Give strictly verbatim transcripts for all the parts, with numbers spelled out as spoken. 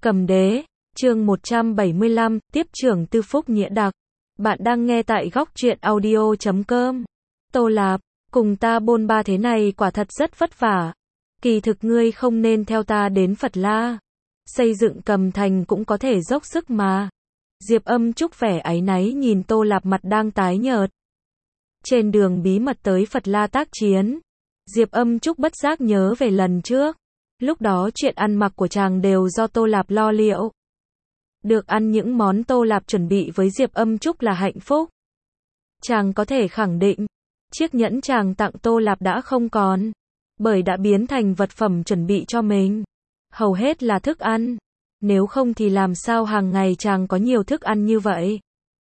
Cầm đế, chương một trăm bảy mươi lăm, tiếp trưởng Tư Phúc Nghĩa Đặc. Bạn đang nghe tại góc truyện audio chấm com. Tô Lạp, cùng ta bôn ba thế này quả thật rất vất vả. Kỳ thực ngươi không nên theo ta đến Phật La. Xây dựng Cầm Thành cũng có thể dốc sức mà. Diệp Âm Trúc vẻ áy náy nhìn Tô Lạp mặt đang tái nhợt. Trên đường bí mật tới Phật La tác chiến, Diệp Âm Trúc bất giác nhớ về lần trước. Lúc đó chuyện ăn mặc của chàng đều do Tô Lạp lo liệu. Được ăn những món Tô Lạp chuẩn bị với Diệp Âm Trúc là hạnh phúc. Chàng có thể khẳng định, chiếc nhẫn chàng tặng Tô Lạp đã không còn, bởi đã biến thành vật phẩm chuẩn bị cho mình. Hầu hết là thức ăn. Nếu không thì làm sao hàng ngày chàng có nhiều thức ăn như vậy?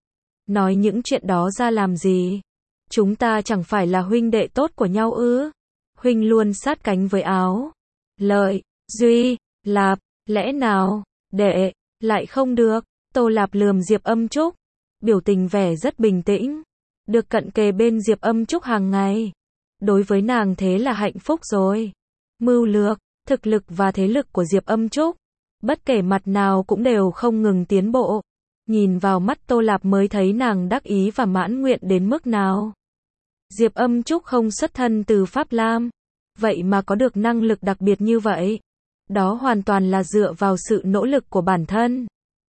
Nói những chuyện đó ra làm gì? Chúng ta chẳng phải là huynh đệ tốt của nhau ư? Huynh luôn sát cánh với Áo, Lợi, Duy, Lạp, lẽ nào, đệ, lại không được? Tô Lạp lườm Diệp Âm Trúc, biểu tình vẻ rất bình tĩnh. Được cận kề bên Diệp Âm Trúc hàng ngày, đối với nàng thế là hạnh phúc rồi. Mưu lược, thực lực và thế lực của Diệp Âm Trúc, bất kể mặt nào cũng đều không ngừng tiến bộ. Nhìn vào mắt Tô Lạp mới thấy nàng đắc ý và mãn nguyện đến mức nào. Diệp Âm Trúc không xuất thân từ Pháp Lam, vậy mà có được năng lực đặc biệt như vậy. Đó hoàn toàn là dựa vào sự nỗ lực của bản thân.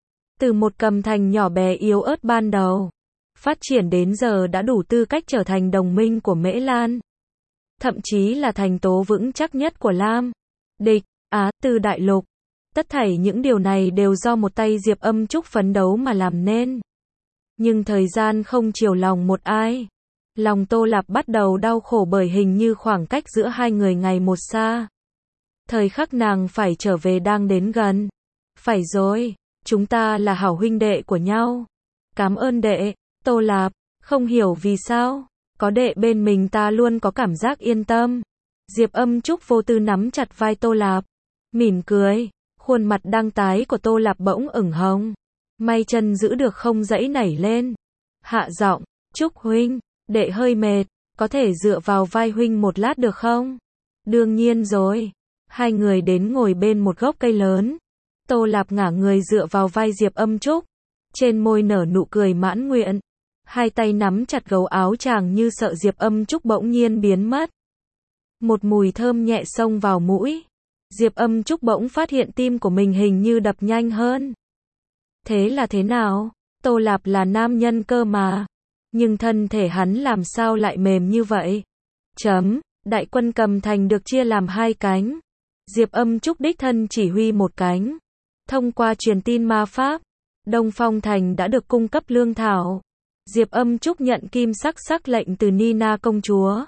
Từ một Cầm Thành nhỏ bé yếu ớt ban đầu, phát triển đến giờ đã đủ tư cách trở thành đồng minh của Mễ Lan. Thậm chí là thành tố vững chắc nhất của Lam, Địch, Á, Tư đại lục. Tất thảy những điều này đều do một tay Diệp Âm Trúc phấn đấu mà làm nên. Nhưng thời gian không chiều lòng một ai. Lòng Tô Lạp bắt đầu đau khổ bởi hình như khoảng cách giữa hai người ngày một xa. Thời khắc nàng phải trở về đang đến gần. Phải rồi, chúng ta là hảo huynh đệ của nhau. Cảm ơn đệ. Tô Lạp, không hiểu vì sao, có đệ bên mình ta luôn có cảm giác yên tâm. Diệp Âm Trúc vô tư nắm chặt vai Tô Lạp, mỉm cười. Khuôn mặt đang tái của Tô Lạp bỗng ửng hồng. May chân giữ được không dãy nảy lên. Hạ giọng, Trúc huynh, đệ hơi mệt, có thể dựa vào vai huynh một lát được không? Đương nhiên rồi. Hai người đến ngồi bên một gốc cây lớn. Tô Lạp ngả người dựa vào vai Diệp Âm Trúc. Trên môi nở nụ cười mãn nguyện. Hai tay nắm chặt gấu áo chàng như sợ Diệp Âm Trúc bỗng nhiên biến mất. Một mùi thơm nhẹ xông vào mũi. Diệp Âm Trúc bỗng phát hiện tim của mình hình như đập nhanh hơn. Thế là thế nào? Tô Lạp là nam nhân cơ mà. Nhưng thân thể hắn làm sao lại mềm như vậy? Chấm, đại quân Cầm Thành được chia làm hai cánh. Diệp Âm Trúc đích thân chỉ huy một cánh. Thông qua truyền tin ma pháp, Đông Phong Thành đã được cung cấp lương thảo. Diệp Âm Trúc nhận kim sắc sắc lệnh từ Nina công chúa.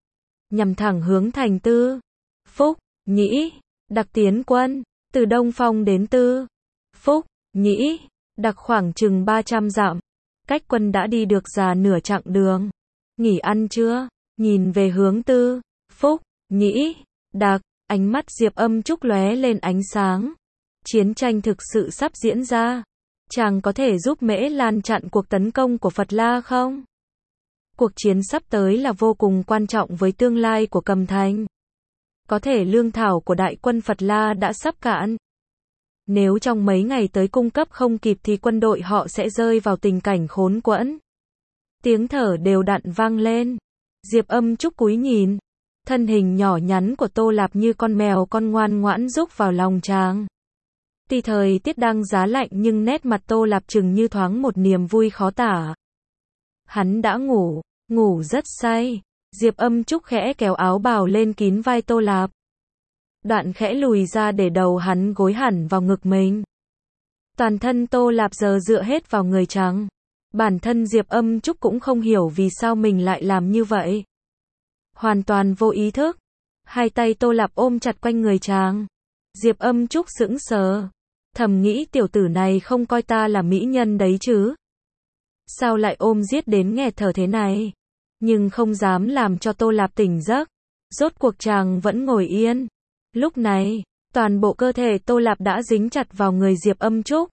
Nhằm thẳng hướng thành Tư Phúc Nhĩ Đặc tiến quân, từ Đông Phong đến Tư Phúc Nhĩ Đặc khoảng chừng ba trăm dặm. Cách quân đã đi được già nửa chặng đường. Nghỉ ăn chưa? Nhìn về hướng Tư Phúc Nhĩ Đặc, ánh mắt Diệp Âm Trúc lóe lên ánh sáng. Chiến tranh thực sự sắp diễn ra. Chàng có thể giúp Mễ Lan chặn cuộc tấn công của Phật La không? Cuộc chiến sắp tới là vô cùng quan trọng với tương lai của Cầm Thành. Có thể lương thảo của đại quân Phật La đã sắp cạn. Nếu trong mấy ngày tới cung cấp không kịp thì quân đội họ sẽ rơi vào tình cảnh khốn quẫn. Tiếng thở đều đặn vang lên. Diệp Âm Trúc cúi nhìn. Thân hình nhỏ nhắn của Tô Lạp như con mèo con ngoan ngoãn rúc vào lòng chàng. Tuy thời tiết đang giá lạnh nhưng nét mặt Tô Lạp chừng như thoáng một niềm vui khó tả. Hắn đã ngủ, ngủ rất say. Diệp Âm Trúc khẽ kéo áo bào lên kín vai Tô Lạp. Đoạn khẽ lùi ra để đầu hắn gối hẳn vào ngực mình. Toàn thân Tô Lạp giờ dựa hết vào người chàng. Bản thân Diệp Âm Trúc cũng không hiểu vì sao mình lại làm như vậy. Hoàn toàn vô ý thức. Hai tay Tô Lạp ôm chặt quanh người chàng. Diệp Âm Trúc sững sờ. Thầm nghĩ tiểu tử này không coi ta là mỹ nhân đấy chứ. Sao lại ôm giết đến nghẹt thở thế này? Nhưng không dám làm cho Tô Lạp tỉnh giấc. Rốt cuộc chàng vẫn ngồi yên. Lúc này, toàn bộ cơ thể Tô Lạp đã dính chặt vào người Diệp Âm Trúc.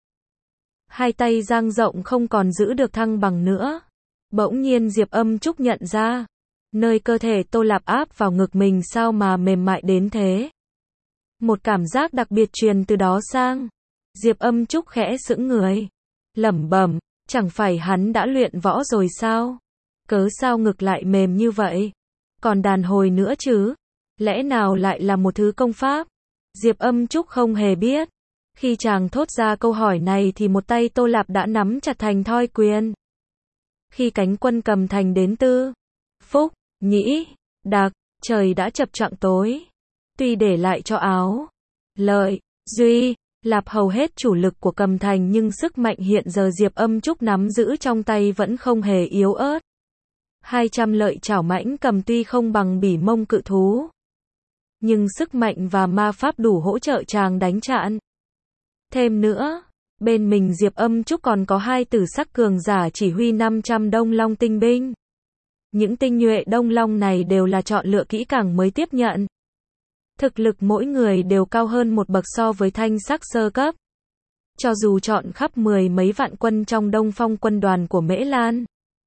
Hai tay dang rộng không còn giữ được thăng bằng nữa. Bỗng nhiên Diệp Âm Trúc nhận ra, nơi cơ thể Tô Lạp áp vào ngực mình sao mà mềm mại đến thế. Một cảm giác đặc biệt truyền từ đó sang. Diệp Âm Trúc khẽ sững người, lẩm bẩm, chẳng phải hắn đã luyện võ rồi sao? Cớ sao ngực lại mềm như vậy? Còn đàn hồi nữa chứ? Lẽ nào lại là một thứ công pháp? Diệp Âm Trúc không hề biết. Khi chàng thốt ra câu hỏi này thì một tay Tô Lạp đã nắm chặt thành thoi quyền. Khi cánh quân cầm thành đến Tư, Phúc, Nhĩ, Đạc, trời đã chập choạng tối. Tuy để lại cho Áo, Lợi, Duy, Lạp hầu hết chủ lực của cầm thành nhưng sức mạnh hiện giờ Diệp Âm Trúc nắm giữ trong tay vẫn không hề yếu ớt. hai trăm lợi chảo mãnh cầm tuy không bằng bỉ mông cự thú, nhưng sức mạnh và ma pháp đủ hỗ trợ chàng đánh chặn. Thêm nữa, bên mình Diệp Âm Trúc còn có hai tử sắc cường giả chỉ huy năm trăm Đông Long tinh binh. Những tinh nhuệ Đông Long này đều là chọn lựa kỹ càng mới tiếp nhận. Thực lực mỗi người đều cao hơn một bậc so với thanh sắc sơ cấp. Cho dù chọn khắp mười mấy vạn quân trong Đông Phong quân đoàn của Mễ Lan,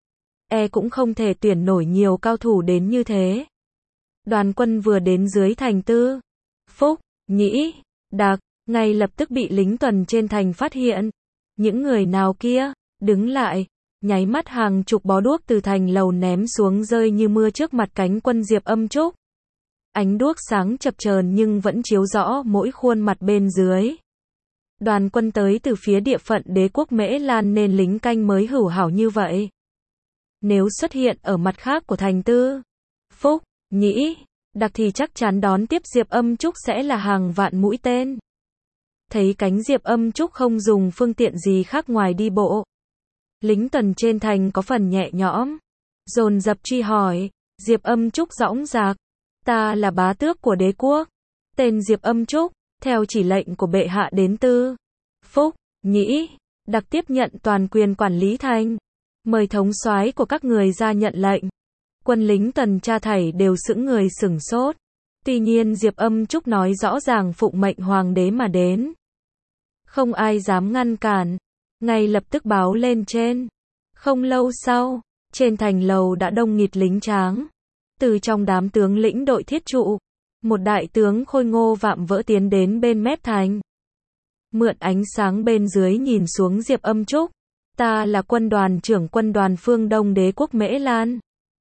e cũng không thể tuyển nổi nhiều cao thủ đến như thế. Đoàn quân vừa đến dưới thành Tư, Phúc, Nhĩ, Đạc, ngay lập tức bị lính tuần trên thành phát hiện. Những người nào kia, đứng lại, nháy mắt hàng chục bó đuốc từ thành lầu ném xuống rơi như mưa trước mặt cánh quân Diệp Âm Trúc. Ánh đuốc sáng chập chờn nhưng vẫn chiếu rõ mỗi khuôn mặt bên dưới. Đoàn quân tới từ phía địa phận đế quốc Mễ Lan nên lính canh mới hữu hảo như vậy. Nếu xuất hiện ở mặt khác của thành Tư, Phúc, Nhĩ, Đạc thì chắc chắn đón tiếp Diệp Âm Trúc sẽ là hàng vạn mũi tên. Thấy cánh Diệp Âm Trúc không dùng phương tiện gì khác ngoài đi bộ, lính tuần trên thành có phần nhẹ nhõm, dồn dập truy hỏi. Diệp Âm Trúc dõng dạc, ta là bá tước của đế quốc, tên Diệp Âm Trúc, theo chỉ lệnh của bệ hạ đến Tư, Phúc, Nhĩ, Đạc tiếp nhận toàn quyền quản lý thành, mời thống soái của các người ra nhận lệnh. Quân lính tuần tra thảy đều sững người sửng sốt. Tuy nhiên Diệp Âm Trúc nói rõ ràng phụng mệnh hoàng đế mà đến. Không ai dám ngăn cản, ngay lập tức báo lên trên. Không lâu sau, trên thành lầu đã đông nghịt lính tráng. Từ trong đám tướng lĩnh đội thiết trụ, một đại tướng khôi ngô vạm vỡ tiến đến bên mép thành. Mượn ánh sáng bên dưới nhìn xuống Diệp Âm Trúc. Ta là quân đoàn trưởng quân đoàn phương Đông đế quốc Mễ Lan.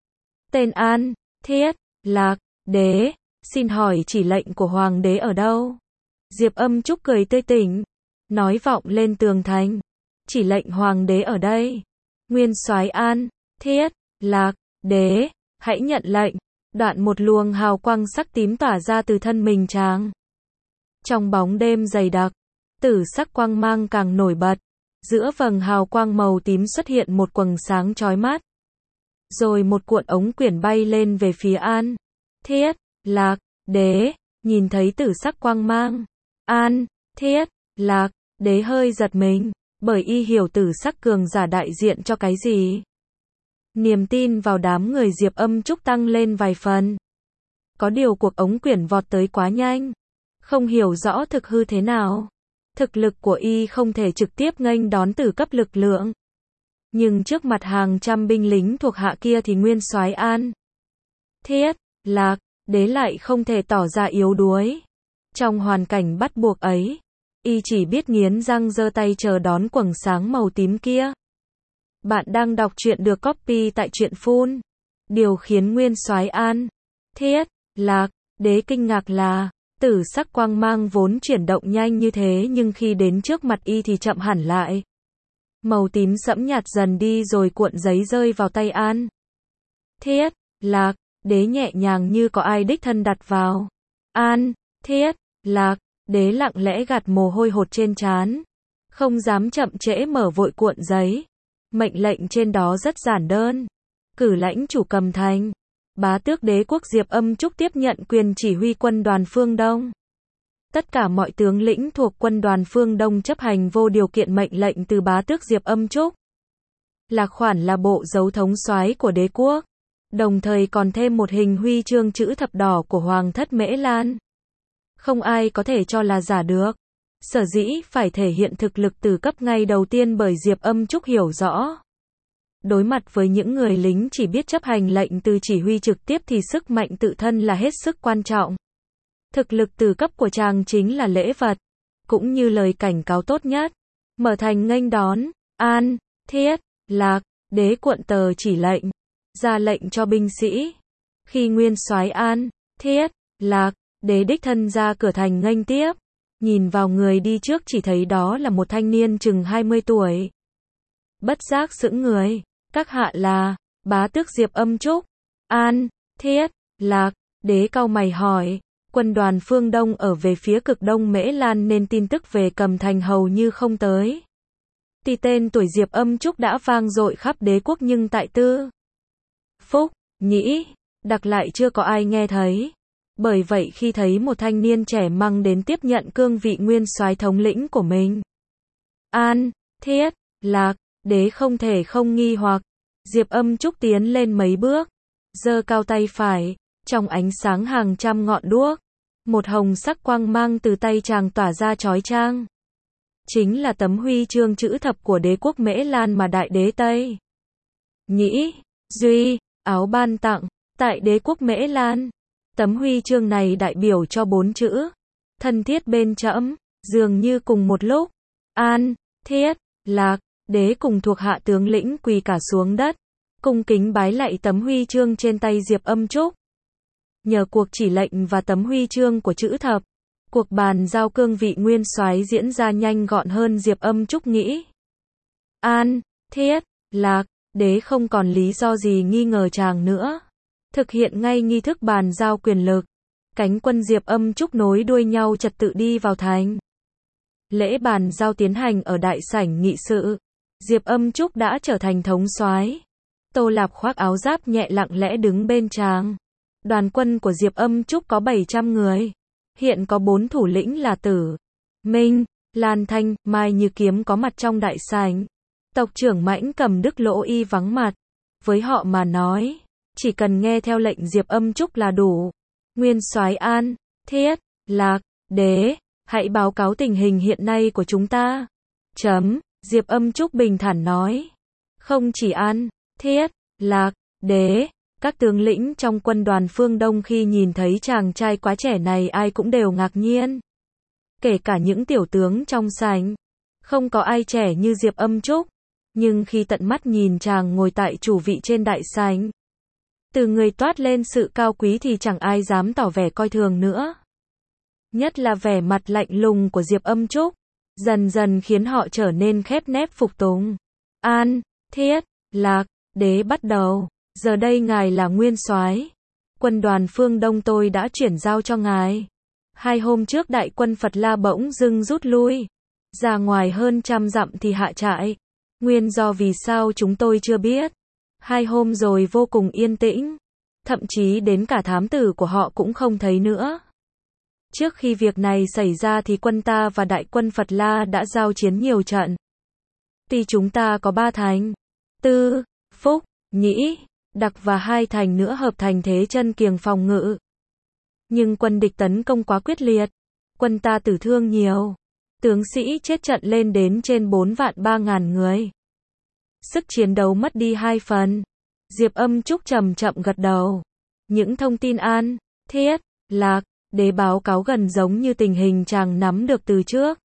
Tên An, Thiết, Lạc, Đế, xin hỏi chỉ lệnh của hoàng đế ở đâu? Diệp Âm Trúc cười tươi tỉnh, nói vọng lên tường thành. Chỉ lệnh hoàng đế ở đây. Nguyên soái An, Thiết, Lạc, Đế, hãy nhận lệnh. Đoạn một luồng hào quang sắc tím tỏa ra từ thân mình chàng. Trong bóng đêm dày đặc, tử sắc quang mang càng nổi bật. Giữa vầng hào quang màu tím xuất hiện một quầng sáng chói mắt. Rồi một cuộn ống quyển bay lên về phía An, Thiết, Lạc, Đế, nhìn thấy tử sắc quang mang. An, Thiết, Lạc, Đế hơi giật mình, bởi y hiểu tử sắc cường giả đại diện cho cái gì. Niềm tin vào đám người Diệp Âm Trúc tăng lên vài phần. Có điều cuộc ống quyển vọt tới quá nhanh, không hiểu rõ thực hư thế nào. Thực lực của y không thể trực tiếp nghênh đón tử cấp lực lượng. Nhưng trước mặt hàng trăm binh lính thuộc hạ kia thì nguyên soái An, Thiết, Lạc, Đế lại không thể tỏ ra yếu đuối. Trong hoàn cảnh bắt buộc ấy, y chỉ biết nghiến răng giơ tay chờ đón quầng sáng màu tím kia. Bạn đang đọc truyện được copy tại truyện phun. Điều khiến nguyên soái An, Thiết, Lạc, Đế kinh ngạc là tử sắc quang mang vốn chuyển động nhanh như thế nhưng khi đến trước mặt y thì chậm hẳn lại. Màu tím sẫm nhạt dần đi rồi cuộn giấy rơi vào tay An, Thiết, Lạc, Đế nhẹ nhàng như có ai đích thân đặt vào. An, Thiết, Lạc, Đế lặng lẽ gạt mồ hôi hột trên trán, không dám chậm trễ mở vội cuộn giấy. Mệnh lệnh trên đó rất giản đơn. Cử lãnh chủ cầm thành, bá tước đế quốc Diệp Âm Trúc tiếp nhận quyền chỉ huy quân đoàn phương Đông. Tất cả mọi tướng lĩnh thuộc quân đoàn phương Đông chấp hành vô điều kiện mệnh lệnh từ bá tước Diệp Âm Trúc. Lạc khoản là bộ dấu thống soái của đế quốc, đồng thời còn thêm một hình huy chương chữ thập đỏ của Hoàng thất Mễ Lan. Không ai có thể cho là giả được. Sở dĩ phải thể hiện thực lực từ cấp ngay đầu tiên bởi Diệp Âm Trúc hiểu rõ. Đối mặt với những người lính chỉ biết chấp hành lệnh từ chỉ huy trực tiếp thì sức mạnh tự thân là hết sức quan trọng. Thực lực từ cấp của chàng chính là lễ vật. cũng như lời cảnh cáo tốt nhất, mở thành nghênh đón. An, Thiết, Lạc, đế cuộn tờ chỉ lệnh, ra lệnh cho binh sĩ. Khi nguyên soái An, Thiết, Lạc, đế đích thân ra cửa thành nghênh tiếp, nhìn vào người đi trước chỉ thấy đó là một thanh niên chừng hai mươi tuổi. Bất giác sững người, các hạ là bá tước Diệp Âm Trúc. An, Thiết, Lạc, đế cau mày hỏi, quân đoàn phương Đông ở về phía cực đông Mễ Lan nên tin tức về Cầm Thành hầu như không tới. Thì tên tuổi Diệp Âm Trúc đã vang dội khắp đế quốc nhưng tại Tư, Phúc, Nhĩ, Đặc lại chưa có ai nghe thấy. Bởi vậy khi thấy một thanh niên trẻ măng đến tiếp nhận cương vị nguyên soái thống lĩnh của mình, An, Thiết, Lạc, đế không thể không nghi hoặc. Diệp Âm Trúc tiến lên mấy bước, giơ cao tay phải, trong ánh sáng hàng trăm ngọn đuốc, một hồng sắc quang mang từ tay chàng tỏa ra chói chang. Chính là tấm huy chương chữ thập của đế quốc Mễ Lan mà đại đế Tây Nhĩ, Duy, Áo ban tặng, tại đế quốc Mễ Lan. Tấm huy chương này đại biểu cho bốn chữ, thân thiết bên trẫm. Dường như cùng một lúc, An, Thiết, Lạc, đế cùng thuộc hạ tướng lĩnh quỳ cả xuống đất, cung kính bái lạy tấm huy chương trên tay Diệp Âm Trúc. Nhờ cuộc chỉ lệnh và tấm huy chương của chữ thập, cuộc bàn giao cương vị nguyên soái diễn ra nhanh gọn hơn Diệp Âm Trúc nghĩ. An, Thiết, Lạc, đế không còn lý do gì nghi ngờ chàng nữa. Thực hiện ngay nghi thức bàn giao quyền lực, cánh quân Diệp Âm Trúc nối đuôi nhau trật tự đi vào thành. Lễ bàn giao tiến hành ở đại sảnh nghị sự. Diệp Âm Trúc đã trở thành thống soái. Tô Lạp khoác áo giáp nhẹ lặng lẽ đứng bên chàng. Đoàn quân của Diệp Âm Trúc có bảy trăm người. Hiện có bốn thủ lĩnh là Tử, Minh, Lan Thanh, Mai Như Kiếm có mặt trong đại sảnh. Tộc trưởng Mãnh Cầm Đức Lỗ Y vắng mặt. Với họ mà nói, chỉ cần nghe theo lệnh Diệp Âm Trúc là đủ. Nguyên soái An, Thiết, Lạc, đế, hãy báo cáo tình hình hiện nay của chúng ta. Chấm, Diệp Âm Trúc bình thản nói. Không chỉ An, Thiết, Lạc, đế, các tướng lĩnh trong quân đoàn phương Đông khi nhìn thấy chàng trai quá trẻ này ai cũng đều ngạc nhiên. Kể cả những tiểu tướng trong sảnh, không có ai trẻ như Diệp Âm Trúc. Nhưng khi tận mắt nhìn chàng ngồi tại chủ vị trên đại sảnh, từ người toát lên sự cao quý thì chẳng ai dám tỏ vẻ coi thường nữa. Nhất là vẻ mặt lạnh lùng của Diệp Âm Trúc, dần dần khiến họ trở nên khép nép phục tùng. An, Thiết, Lạc, đế bắt đầu. Giờ đây ngài là nguyên soái. Quân đoàn phương Đông tôi đã chuyển giao cho ngài. Hai hôm trước đại quân Phật La bỗng dưng rút lui. Ra ngoài hơn trăm dặm thì hạ trại. Nguyên do vì sao chúng tôi chưa biết. Hai hôm rồi vô cùng yên tĩnh. Thậm chí đến cả thám tử của họ cũng không thấy nữa. Trước khi việc này xảy ra thì quân ta và đại quân Phật La đã giao chiến nhiều trận. Tuy chúng ta có ba thành, Tư, Phúc, Nhĩ, Đặc và hai thành nữa hợp thành thế chân kiềng phòng ngự. Nhưng quân địch tấn công quá quyết liệt. Quân ta tử thương nhiều. Tướng sĩ chết trận lên đến trên bốn vạn ba ngàn người. Sức chiến đấu mất đi hai phần. Diệp Âm Trúc chậm chậm gật đầu. Những thông tin An, Thiết, Lạc, đế báo cáo gần giống như tình hình chàng nắm được từ trước.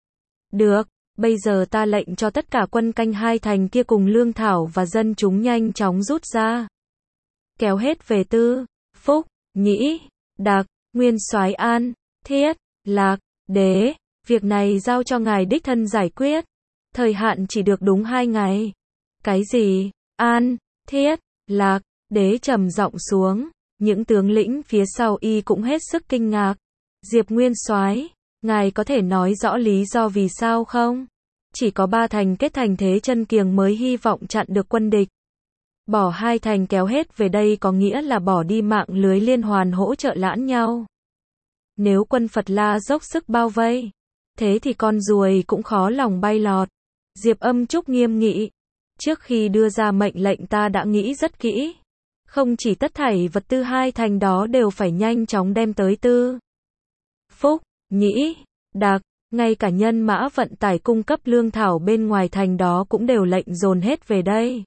Được, bây giờ ta lệnh cho tất cả quân canh hai thành kia cùng lương thảo và dân chúng nhanh chóng rút ra. Kéo hết về Tư, Phúc, Nhĩ, Đặc, nguyên soái An, Thiết, Lạc, đế, việc này giao cho ngài đích thân giải quyết. Thời hạn chỉ được đúng hai ngày. Cái gì? An, Thiết, Lạc, đế trầm giọng xuống. Những tướng lĩnh phía sau y cũng hết sức kinh ngạc. Diệp nguyên soái, ngài có thể nói rõ lý do vì sao không? Chỉ có ba thành kết thành thế chân kiềng mới hy vọng chặn được quân địch. Bỏ hai thành kéo hết về đây có nghĩa là bỏ đi mạng lưới liên hoàn hỗ trợ lẫn nhau. Nếu quân Phật La dốc sức bao vây, thế thì con ruồi cũng khó lòng bay lọt. Diệp Âm Trúc nghiêm nghị. Trước khi đưa ra mệnh lệnh ta đã nghĩ rất kỹ. Không chỉ tất thảy vật tư hai thành đó đều phải nhanh chóng đem tới Tư, Phúc, Nhĩ, Đặc, ngay cả nhân mã vận tải cung cấp lương thảo bên ngoài thành đó cũng đều lệnh dồn hết về đây.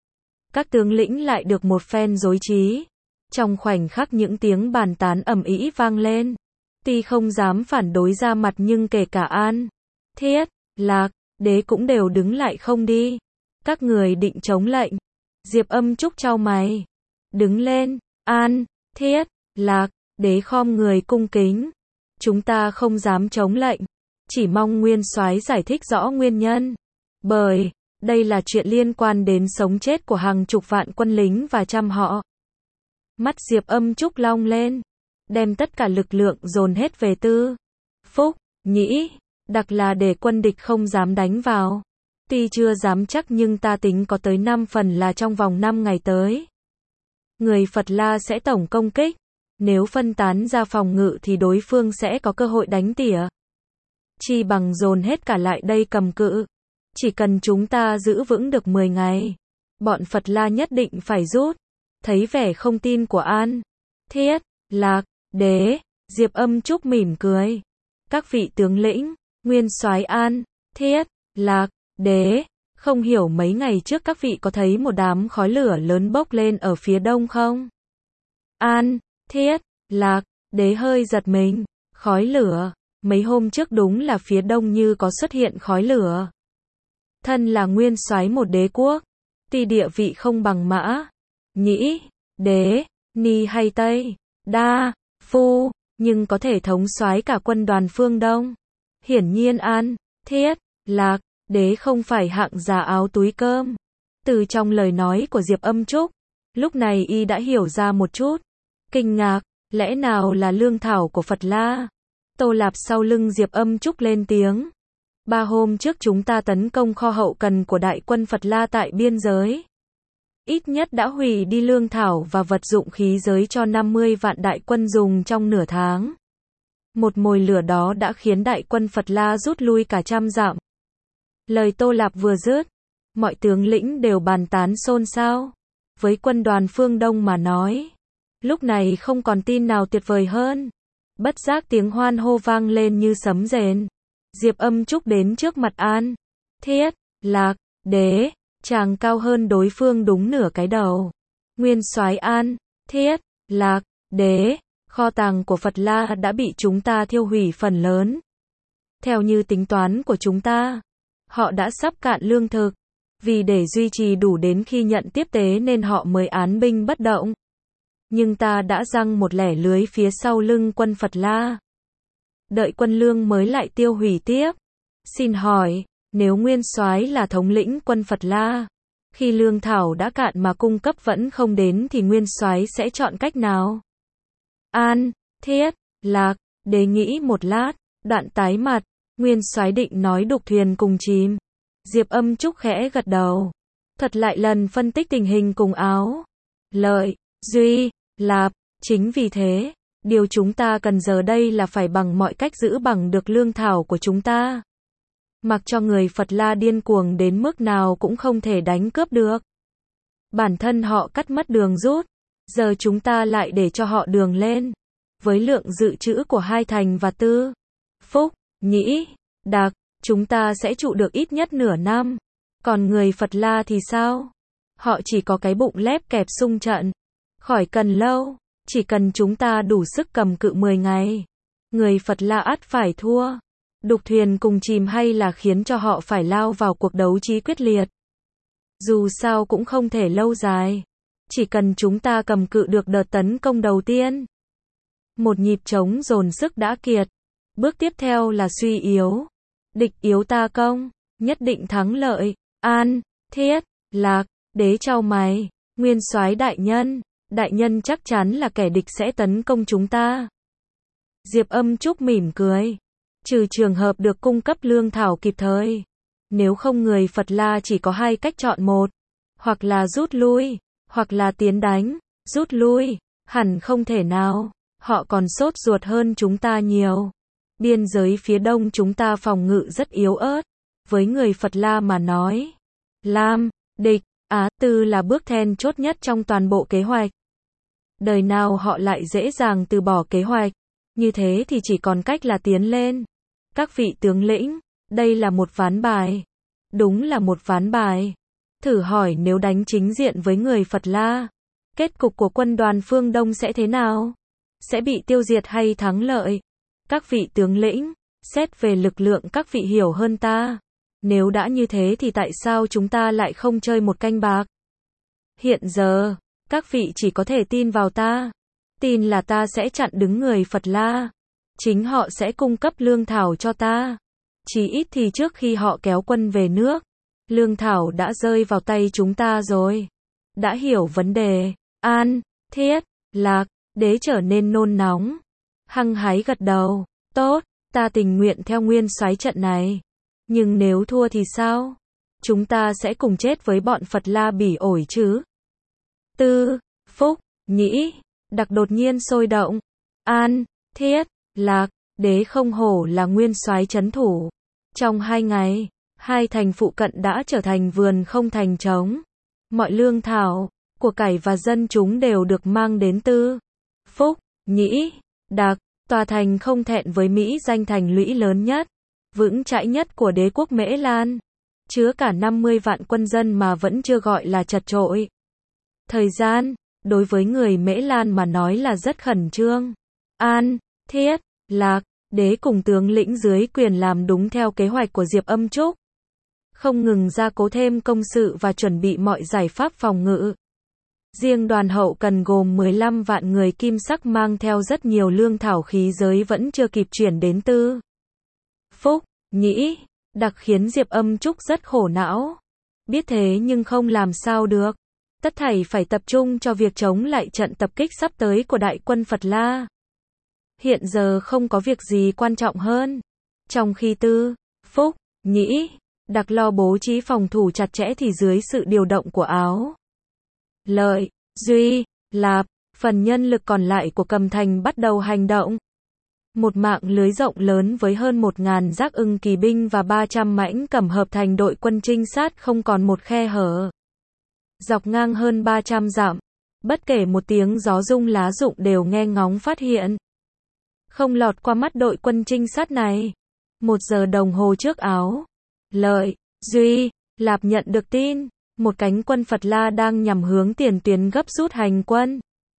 Các tướng lĩnh lại được một phen rối trí. Trong khoảnh khắc những tiếng bàn tán ầm ĩ vang lên. Tuy không dám phản đối ra mặt nhưng kể cả An, Thiết, Lạc, Đế cũng đều đứng lại không đi. Các người định chống lệnh. Diệp Âm Trúc chau mày. Đứng lên, An, Thiết, Lạc, Đế khom người cung kính. Chúng ta không dám chống lệnh. Chỉ mong Nguyên Soái giải thích rõ nguyên nhân. Bởi, đây là chuyện liên quan đến sống chết của hàng chục vạn quân lính và trăm họ. Mắt Diệp Âm Trúc long lên. Đem tất cả lực lượng dồn hết về Tư, Phúc, Nhĩ, Đặc là để quân địch không dám đánh vào. Tuy chưa dám chắc nhưng ta tính có tới năm phần là trong vòng năm ngày tới. Người Phật La sẽ tổng công kích. Nếu phân tán ra phòng ngự thì đối phương sẽ có cơ hội đánh tỉa. Chi bằng dồn hết cả lại đây cầm cự. Chỉ cần chúng ta giữ vững được mười ngày. Bọn Phật La nhất định phải rút. Thấy vẻ không tin của An, Thiết, Lạc, Đế, Diệp Âm Trúc mỉm cười. Các vị tướng lĩnh, Nguyên Soái An, Thiết, Lạc, Đế, không hiểu mấy ngày trước các vị có thấy một đám khói lửa lớn bốc lên ở phía đông không? An, Thiết, Lạc, Đế hơi giật mình. Khói lửa, mấy hôm trước đúng là phía đông như có xuất hiện khói lửa. Thân là Nguyên Soái một đế quốc, tuy địa vị không bằng Mã, Nhĩ, Đế, Ni hay Tây, Đa, Phu, nhưng có thể thống soái cả quân đoàn phương Đông. Hiển nhiên An, Thiết, Lạc, Đế không phải hạng già áo túi cơm. Từ trong lời nói của Diệp Âm Trúc, lúc này y đã hiểu ra một chút. Kinh ngạc, lẽ nào là lương thảo của Phật La? Tô Lạp sau lưng Diệp Âm Trúc lên tiếng. Ba hôm trước chúng ta tấn công kho hậu cần của đại quân Phật La tại biên giới. Ít nhất đã hủy đi lương thảo và vật dụng khí giới cho năm mươi vạn đại quân dùng trong nửa tháng. Một mồi lửa đó đã khiến đại quân Phật La rút lui cả trăm dặm. Lời Tô Lạp vừa dứt, mọi tướng lĩnh đều bàn tán xôn xao. Với quân đoàn phương Đông mà nói, lúc này không còn tin nào tuyệt vời hơn. Bất giác tiếng hoan hô vang lên như sấm rền. Diệp Âm Trúc đến trước mặt An, Thiết, Lạc, Đế, chàng cao hơn đối phương đúng nửa cái đầu. Nguyên Soái An, Thiết, Lạc, Đế, kho tàng của Phật La đã bị chúng ta thiêu hủy phần lớn. Theo như tính toán của chúng ta, họ đã sắp cạn lương thực. Vì để duy trì đủ đến khi nhận tiếp tế nên họ mới án binh bất động. Nhưng ta đã giăng một lẻ lưới phía sau lưng quân Phật La. Đợi quân lương mới lại tiêu hủy tiếp. Xin hỏi, nếu Nguyên Soái là thống lĩnh quân Phật La, khi lương thảo đã cạn mà cung cấp vẫn không đến thì Nguyên Soái sẽ chọn cách nào? An, Thiết, Lạc, Đế nghĩ một lát, đoạn tái mặt. Nguyên Soái định nói đục thuyền cùng chìm. Diệp Âm Trúc khẽ gật đầu. Thuật lại lần phân tích tình hình cùng Áo, Lợi, Duy, Lạp. Chính vì thế, điều chúng ta cần giờ đây là phải bằng mọi cách giữ bằng được lương thảo của chúng ta. Mặc cho người Phật La điên cuồng đến mức nào cũng không thể đánh cướp được. Bản thân họ cắt mất đường rút, giờ chúng ta lại để cho họ đường lên. Với lượng dự trữ của hai thành và Tư, Phúc, Nhĩ, Đặc, chúng ta sẽ trụ được ít nhất nửa năm. Còn người Phật La thì sao? Họ chỉ có cái bụng lép kẹp xung trận. Khỏi cần lâu, chỉ cần chúng ta đủ sức cầm cự mười ngày. Người Phật La ắt phải thua. Đục thuyền cùng chìm hay là khiến cho họ phải lao vào cuộc đấu trí quyết liệt. Dù sao cũng không thể lâu dài. Chỉ cần chúng ta cầm cự được đợt tấn công đầu tiên. Một nhịp trống dồn sức đã kiệt. Bước tiếp theo là suy yếu. Địch yếu ta công, nhất định thắng lợi. An, Thiết, Lạc, Đế chau mày. Nguyên Soái đại nhân, đại nhân chắc chắn là kẻ địch sẽ tấn công chúng ta. Diệp Âm Trúc mỉm cười. Trừ trường hợp được cung cấp lương thảo kịp thời. Nếu không người Phật La chỉ có hai cách chọn một. Hoặc là rút lui, hoặc là tiến đánh. Rút lui, hẳn không thể nào. Họ còn sốt ruột hơn chúng ta nhiều. Biên giới phía đông chúng ta phòng ngự rất yếu ớt. Với người Phật La mà nói, Lam, địch, Á Tư là bước then chốt nhất trong toàn bộ kế hoạch. Đời nào họ lại dễ dàng từ bỏ kế hoạch. Như thế thì chỉ còn cách là tiến lên. Các vị tướng lĩnh, đây là một ván bài. Đúng là một ván bài. Thử hỏi nếu đánh chính diện với người Phật La, kết cục của quân đoàn phương Đông sẽ thế nào? Sẽ bị tiêu diệt hay thắng lợi? Các vị tướng lĩnh, xét về lực lượng các vị hiểu hơn ta. Nếu đã như thế thì tại sao chúng ta lại không chơi một canh bạc? Hiện giờ, các vị chỉ có thể tin vào ta. Tin là ta sẽ chặn đứng người Phật La. Chính họ sẽ cung cấp lương thảo cho ta. Chỉ ít thì trước khi họ kéo quân về nước, lương thảo đã rơi vào tay chúng ta rồi. Đã hiểu vấn đề. An, Thiết, Lạc, Đế trở nên nôn nóng. Hăng hái gật đầu. Tốt, ta tình nguyện theo nguyên soái trận này. Nhưng nếu thua thì sao? Chúng ta sẽ cùng chết với bọn Phật La bỉ ổi chứ? Tư, Phúc, Nhĩ, Đặc đột nhiên sôi động. An, Thiết, Lạc, Đế không hổ là nguyên soái trấn thủ. Trong hai ngày, hai thành phụ cận đã trở thành vườn không thành trống. Mọi lương thảo, của cải và dân chúng đều được mang đến Tư, Phúc, Nhĩ, Đặc. Tòa thành không thẹn với Mỹ danh thành lũy lớn nhất, vững chãi nhất của đế quốc Mễ Lan. Chứa cả năm mươi vạn quân dân mà vẫn chưa gọi là chật chội. Thời gian, đối với người Mễ Lan mà nói là rất khẩn trương. An, Thiết, Lạc, Đế cùng tướng lĩnh dưới quyền làm đúng theo kế hoạch của Diệp Âm Trúc. Không ngừng gia cố thêm công sự và chuẩn bị mọi giải pháp phòng ngự. Riêng đoàn hậu cần gồm mười lăm vạn người kim sắc mang theo rất nhiều lương thảo khí giới vẫn chưa kịp chuyển đến Tư, Phúc, Nhĩ, Đặc khiến Diệp Âm Trúc rất khổ não. Biết thế nhưng không làm sao được. Tất thảy phải tập trung cho việc chống lại trận tập kích sắp tới của đại quân Phật La. Hiện giờ không có việc gì quan trọng hơn. Trong khi Tư, Phúc, Nhĩ, Đặc lo bố trí phòng thủ chặt chẽ thì dưới sự điều động của Áo, Lợi, Duy, Lạp, phần nhân lực còn lại của Cầm Thành bắt đầu hành động. Một mạng lưới rộng lớn với hơn một ngàn giác ưng kỳ binh và ba trăm mãnh cầm hợp thành đội quân trinh sát không còn một khe hở. Dọc ngang hơn ba trăm dặm, bất kể một tiếng gió rung lá rụng đều nghe ngóng phát hiện. Không lọt qua mắt đội quân trinh sát này. Một giờ đồng hồ trước Áo, Lợi, Duy, Lạp nhận được tin. Một cánh quân Phật La đang nhằm hướng tiền tuyến gấp rút hành quân.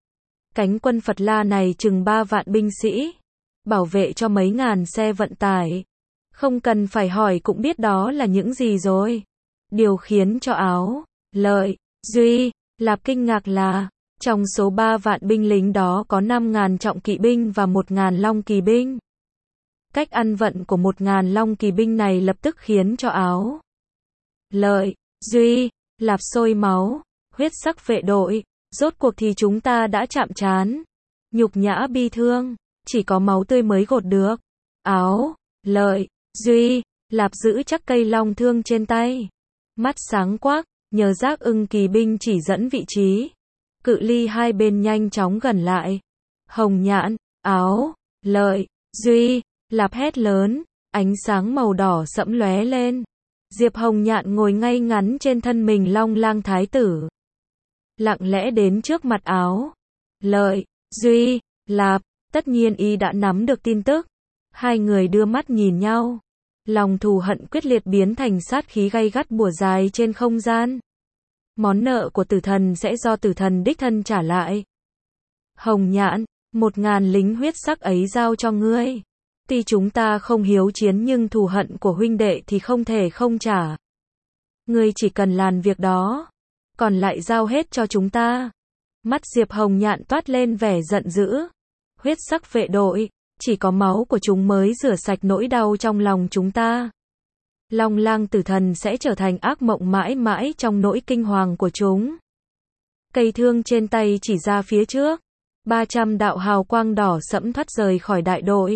Cánh quân Phật La này chừng ba vạn binh sĩ, bảo vệ cho mấy ngàn xe vận tải. Không cần phải hỏi cũng biết đó là những gì rồi. Điều khiến cho Áo, Lợi, Duy, Lạp kinh ngạc là, trong số ba vạn binh lính đó có năm ngàn trọng kỵ binh và một ngàn long kỳ binh. Cách ăn vận của một ngàn long kỳ binh này lập tức khiến cho Áo, Lợi, Duy, Lạp sôi máu. Huyết sắc vệ đội, rốt cuộc thì chúng ta đã chạm trán. Nhục nhã bi thương, chỉ có máu tươi mới gột được. Áo, Lợi, Duy, Lạp giữ chắc cây long thương trên tay. Mắt sáng quắc, nhờ giác ưng kỳ binh chỉ dẫn vị trí. Cự ly hai bên nhanh chóng gần lại. Hồng Nhạn, Áo, Lợi, Duy, Lạp hét lớn, ánh sáng màu đỏ sẫm lóe lên. Diệp Hồng Nhạn ngồi ngay ngắn trên thân mình Long Lang Thái tử. Lặng lẽ đến trước mặt Áo, Lợi, Duy, Lạp, tất nhiên y đã nắm được tin tức. Hai người đưa mắt nhìn nhau. Lòng thù hận quyết liệt biến thành sát khí gay gắt bủa dài trên không gian. Món nợ của tử thần sẽ do tử thần đích thân trả lại. Hồng Nhạn, một ngàn lính huyết sắc ấy giao cho ngươi. Tuy chúng ta không hiếu chiến nhưng thù hận của huynh đệ thì không thể không trả. Ngươi chỉ cần làm việc đó, còn lại giao hết cho chúng ta. Mắt Diệp Hồng Nhạn toát lên vẻ giận dữ. Huyết sắc vệ đội, chỉ có máu của chúng mới rửa sạch nỗi đau trong lòng chúng ta. Long Lang tử thần sẽ trở thành ác mộng mãi mãi trong nỗi kinh hoàng của chúng. Cây thương trên tay chỉ ra phía trước. ba trăm đạo hào quang đỏ sẫm thoát rời khỏi đại đội.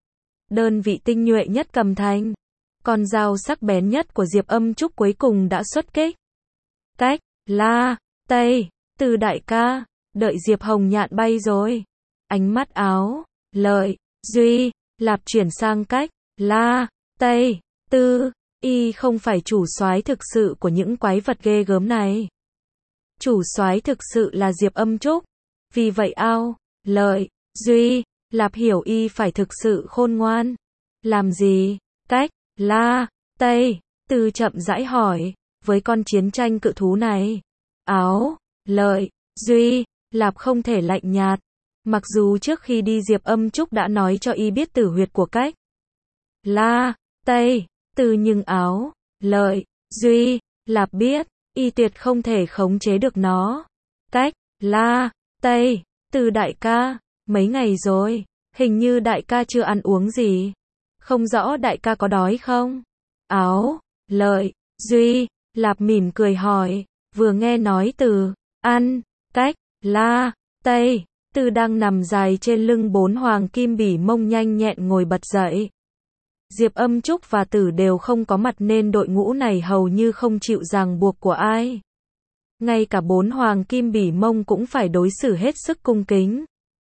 Đơn vị tinh nhuệ nhất Cầm Thành. Con dao sắc bén nhất của Diệp Âm Trúc cuối cùng đã xuất kích. Cách, La, Tây, Từ đại ca, đợi Diệp Hồng Nhạn bay rồi. Ánh mắt Áo, Lợi, Duy, Lạp chuyển sang cách, La, Tây, Tư, y không phải chủ soái thực sự của những quái vật ghê gớm này. Chủ soái thực sự là Diệp Âm Trúc. Vì vậy Ao, Lợi, Duy, Lạp hiểu y phải thực sự khôn ngoan. Làm gì? Cách, La, Tây, Tư chậm rãi hỏi, với con chiến tranh cự thú này. Áo, Lợi, Duy, Lạp không thể lạnh nhạt. Mặc dù trước khi đi Diệp Âm Trúc đã nói cho y biết tử huyệt của Cách La, Tây, Tư nhưng Áo, Lợi, Duy, Lạp biết, y tuyệt không thể khống chế được nó. Cách La, Tây, Tư đại ca, mấy ngày rồi, hình như đại ca chưa ăn uống gì. Không rõ đại ca có đói không? Áo, Lợi, Duy, Lạp mỉm cười hỏi, vừa nghe nói từ ăn, Cách La, Tây, Tư đang nằm dài trên lưng bốn hoàng kim bỉ mông nhanh nhẹn ngồi bật dậy. Diệp Âm Trúc và Tử đều không có mặt nên đội ngũ này hầu như không chịu ràng buộc của ai. Ngay cả bốn hoàng kim bỉ mông cũng phải đối xử hết sức cung kính.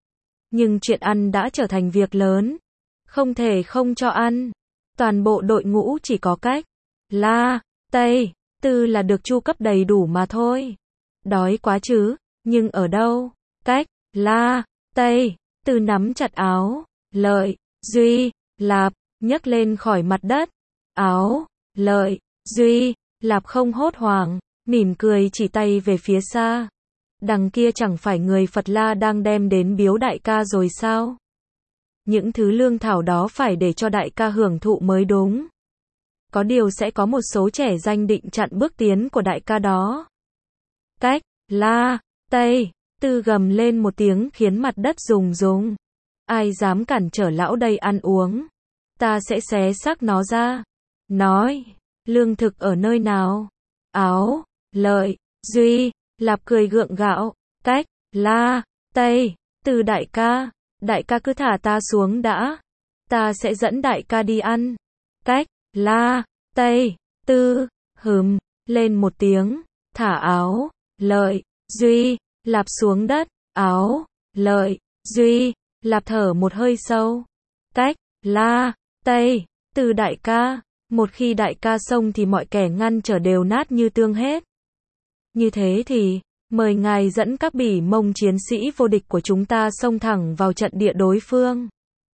Nhưng chuyện ăn đã trở thành việc lớn. Không thể không cho ăn. Toàn bộ đội ngũ chỉ có Cách La, Tây, Tư là được chu cấp đầy đủ mà thôi. Đói quá chứ, nhưng ở đâu? Cách La, Tây, Tư nắm chặt áo, Lợi, Duy, Lạp, nhấc lên khỏi mặt đất. Áo, Lợi, Duy, Lạp không hốt hoảng, mỉm cười chỉ tay về phía xa. Đằng kia chẳng phải người Phật La đang đem đến biếu đại ca rồi sao? Những thứ lương thảo đó phải để cho đại ca hưởng thụ mới đúng. Có điều sẽ có một số trẻ danh định chặn bước tiến của đại ca đó. Cách La, Tây, Tư gầm lên một tiếng khiến mặt đất rùng rùng. Ai dám cản trở lão đây ăn uống? Ta sẽ xé xác nó ra. Nói, lương thực ở nơi nào? Áo, Lợi, Duy, Lạp cười gượng gạo. Cách La, Tây, Tư đại ca, đại ca cứ thả ta xuống đã. Ta sẽ dẫn đại ca đi ăn. Cách La, Tây, Tư, hừm, lên một tiếng, thả áo, Lợi, Duy, Lạp xuống đất. Áo, Lợi, Duy, Lạp thở một hơi sâu. Cách La, Tây, Tư đại ca, một khi đại ca xông thì mọi kẻ ngăn trở đều nát như tương hết. Như thế thì, mời ngài dẫn các bỉ mông chiến sĩ vô địch của chúng ta xông thẳng vào trận địa đối phương.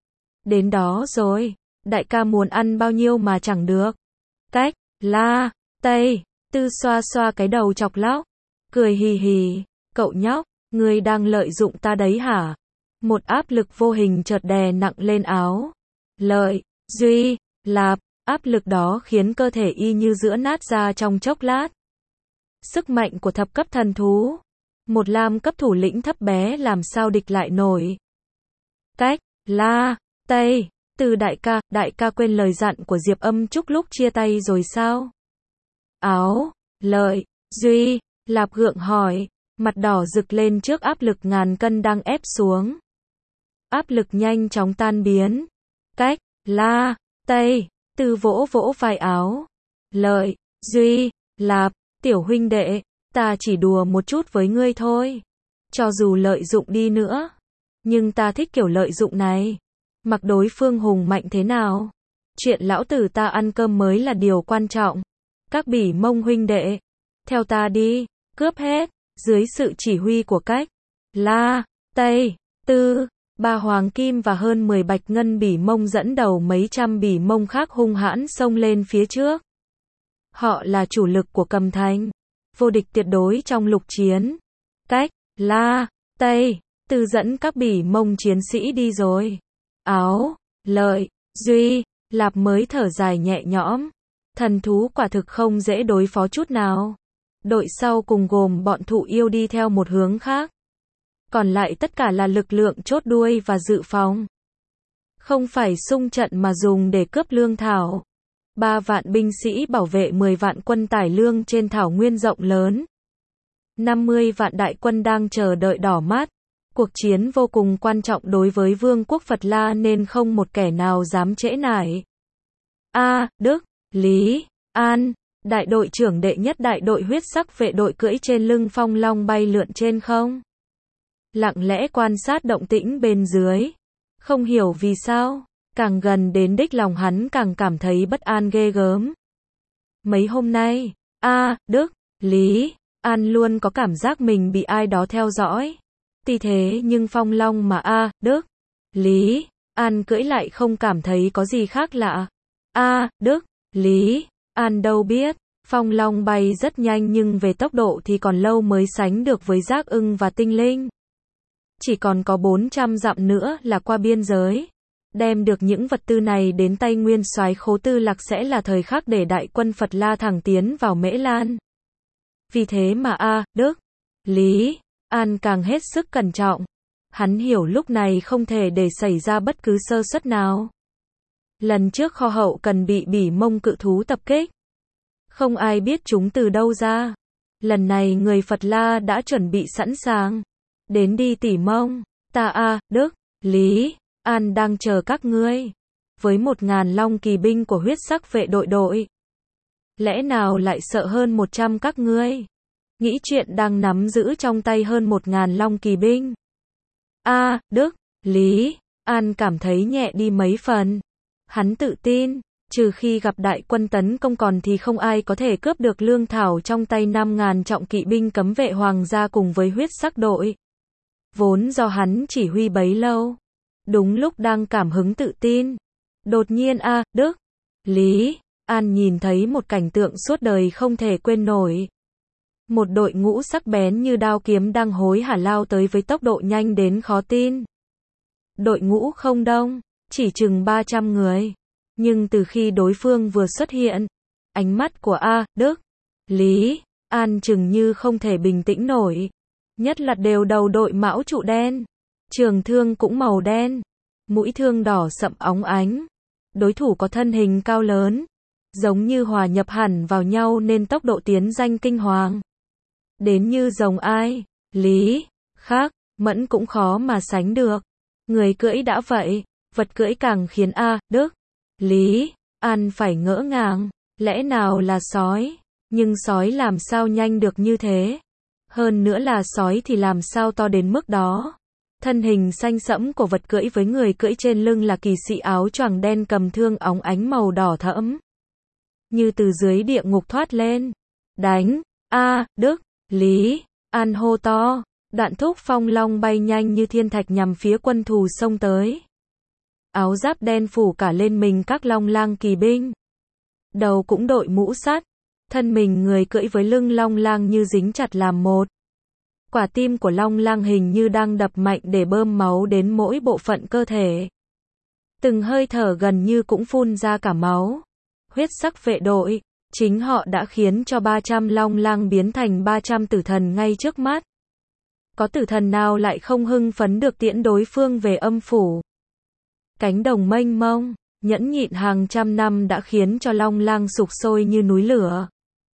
Đến đó rồi, đại ca muốn ăn bao nhiêu mà chẳng được. Cách La, Tây, Tư xoa xoa cái đầu chọc lóc, cười hì hì, cậu nhóc, ngươi đang lợi dụng ta đấy hả? Một áp lực vô hình chợt đè nặng lên áo, Lợi, Duy, Lạp, áp lực đó khiến cơ thể y như giữa nát ra trong chốc lát. Sức mạnh của thập cấp thần thú, một lam cấp thủ lĩnh thấp bé làm sao địch lại nổi. Cách La, Tây, Tư đại ca, đại ca quên lời dặn của Diệp Âm Trúc lúc chia tay rồi sao? Áo, Lợi, Duy, Lạp gượng hỏi, mặt đỏ rực lên trước áp lực ngàn cân đang ép xuống. Áp lực nhanh chóng tan biến. Cách La, Tây, Tư vỗ vỗ vai áo, Lợi, Duy, Lạp, tiểu huynh đệ, ta chỉ đùa một chút với ngươi thôi. Cho dù lợi dụng đi nữa, nhưng ta thích kiểu lợi dụng này. Mặc đối phương hùng mạnh thế nào, chuyện lão tử ta ăn cơm mới là điều quan trọng. Các bỉ mông huynh đệ, theo ta đi, cướp hết. Dưới sự chỉ huy của Cách La, Tây, Tư, ba hoàng kim và hơn mười bạch ngân bỉ mông dẫn đầu mấy trăm bỉ mông khác hung hãn xông lên phía trước. Họ là chủ lực của Cầm Thành, vô địch tuyệt đối trong lục chiến. Cách La, Tây, Tư dẫn các bỉ mông chiến sĩ đi rồi. Áo, Lợi, Duy, Lạp mới thở dài nhẹ nhõm. Thần thú quả thực không dễ đối phó chút nào. Đội sau cùng gồm bọn thụ yêu đi theo một hướng khác. Còn lại tất cả là lực lượng chốt đuôi và dự phòng. Không phải xung trận mà dùng để cướp lương thảo. Ba vạn binh sĩ bảo vệ mười vạn quân tải lương trên thảo nguyên rộng lớn. năm mươi vạn đại quân đang chờ đợi đỏ mắt. Cuộc chiến vô cùng quan trọng đối với Vương quốc Phật La nên không một kẻ nào dám trễ nải. A. Đức, Lý, An, đại đội trưởng đệ nhất đại đội huyết sắc vệ đội cưỡi trên lưng phong long bay lượn trên không. Lặng lẽ quan sát động tĩnh bên dưới. Không hiểu vì sao, càng gần đến đích lòng hắn càng cảm thấy bất an ghê gớm. Mấy hôm nay, A, Đức, Lý, An luôn có cảm giác mình bị ai đó theo dõi. Tuy thế nhưng phong long mà A, Đức, Lý, An cưỡi lại không cảm thấy có gì khác lạ. A, Đức, Lý, An đâu biết, phong long bay rất nhanh nhưng về tốc độ thì còn lâu mới sánh được với giác ưng và tinh linh. chỉ còn có bốn trăm dặm nữa là qua biên giới. Đem được những vật tư này đến tay nguyên soái Khố Tư Lạc sẽ là thời khắc để đại quân Phật La thẳng tiến vào Mễ Lan. Vì thế mà A, Đức, Lý, An càng hết sức cẩn trọng. Hắn hiểu lúc này không thể để xảy ra bất cứ sơ suất nào. Lần trước kho hậu cần bị Bỉ Mông cự thú tập kích. Không ai biết chúng từ đâu ra. Lần này người Phật La đã chuẩn bị sẵn sàng. Đến đi Tỉ Mông, ta A, Đức, Lý, An đang chờ các ngươi. Với một ngàn long kỳ binh của huyết sắc vệ đội đội. Lẽ nào lại sợ hơn một trăm các ngươi? Nghĩ chuyện đang nắm giữ trong tay hơn một ngàn long kỳ binh. A, Đức, Lý, An cảm thấy nhẹ đi mấy phần. Hắn tự tin, trừ khi gặp đại quân tấn công còn thì không ai có thể cướp được lương thảo trong tay năm ngàn trọng kỵ binh cấm vệ hoàng gia cùng với huyết sắc đội. Vốn do hắn chỉ huy bấy lâu. Đúng lúc đang cảm hứng tự tin. Đột nhiên A, Đức, Lý, An nhìn thấy một cảnh tượng suốt đời không thể quên nổi. Một đội ngũ sắc bén như đao kiếm đang hối hả lao tới với tốc độ nhanh đến khó tin. Đội ngũ không đông, chỉ chừng ba trăm người. Nhưng từ khi đối phương vừa xuất hiện, ánh mắt của A, Đức, Lý, An chừng như không thể bình tĩnh nổi. Nhất là đều đầu đội mão trụ đen. Trường thương cũng màu đen. Mũi thương đỏ sậm óng ánh. Đối thủ có thân hình cao lớn. Giống như hòa nhập hẳn vào nhau nên tốc độ tiến danh kinh hoàng. Đến như rồng Ai, Lý, khác, Mẫn cũng khó mà sánh được. Người cưỡi đã vậy, vật cưỡi càng khiến A, Đức, Lý, An phải ngỡ ngàng. Lẽ nào là sói? Nhưng sói làm sao nhanh được như thế? Hơn nữa là sói thì làm sao to đến mức đó? Thân hình xanh sẫm của vật cưỡi với người cưỡi trên lưng là kỳ sĩ áo choàng đen cầm thương óng ánh màu đỏ thẫm. Như từ dưới địa ngục thoát lên. Đánh! A, Đức, Lý, An hô to. Đạn thúc phong long bay nhanh như thiên thạch nhằm phía quân thù xông tới. Áo giáp đen phủ cả lên mình các long lang kỳ binh. Đầu cũng đội mũ sắt. Thân mình người cưỡi với lưng long lang như dính chặt làm một. Quả tim của long lang hình như đang đập mạnh để bơm máu đến mỗi bộ phận cơ thể. Từng hơi thở gần như cũng phun ra cả máu. Huyết sắc vệ đội, chính họ đã khiến cho ba trăm long lang biến thành ba trăm tử thần ngay trước mắt. Có tử thần nào lại không hưng phấn được tiễn đối phương về âm phủ. Cánh đồng mênh mông, nhẫn nhịn hàng trăm năm đã khiến cho long lang sục sôi như núi lửa.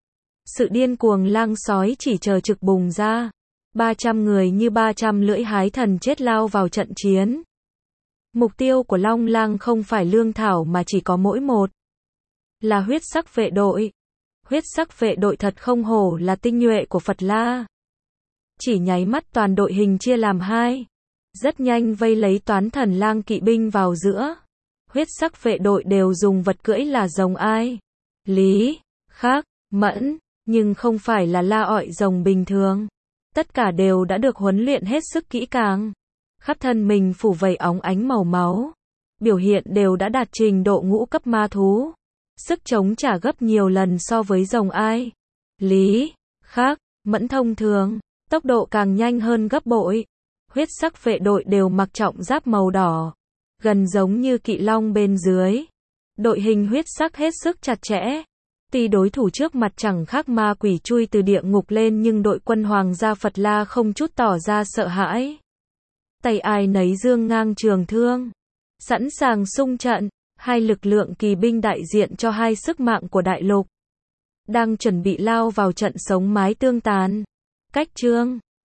Sự điên cuồng lang sói chỉ chờ trực bùng ra. ba trăm người như ba trăm lưỡi hái thần chết lao vào trận chiến. Mục tiêu của long lang không phải lương thảo mà chỉ có mỗi một. Là huyết sắc vệ đội. Huyết sắc vệ đội thật không hổ là tinh nhuệ của Phật La. Chỉ nháy mắt toàn đội hình chia làm hai. Rất nhanh vây lấy toán thần lang kỵ binh vào giữa. Huyết sắc vệ đội đều dùng vật cưỡi là rồng Ai, Lý, khác, Mẫn, nhưng không phải là la ọi rồng bình thường. Tất cả đều đã được huấn luyện hết sức kỹ càng. Khắp thân mình phủ vảy óng ánh màu máu. Biểu hiện đều đã đạt trình độ ngũ cấp ma thú. Sức chống trả gấp nhiều lần so với rồng Ai, Lý, khác, Mẫn thông thường. Tốc độ càng nhanh hơn gấp bội. Huyết sắc vệ đội đều mặc trọng giáp màu đỏ. Gần giống như kỵ long bên dưới. Đội hình huyết sắc hết sức chặt chẽ. Tuy đối thủ trước mặt chẳng khác ma quỷ chui từ địa ngục lên nhưng đội quân hoàng gia Phật La không chút tỏ ra sợ hãi. Tay ai nấy giương ngang trường thương. Sẵn sàng xung trận. Hai lực lượng kỳ binh đại diện cho hai sức mạng của đại lục. Đang chuẩn bị lao vào trận sống mái tương tàn. Cách chương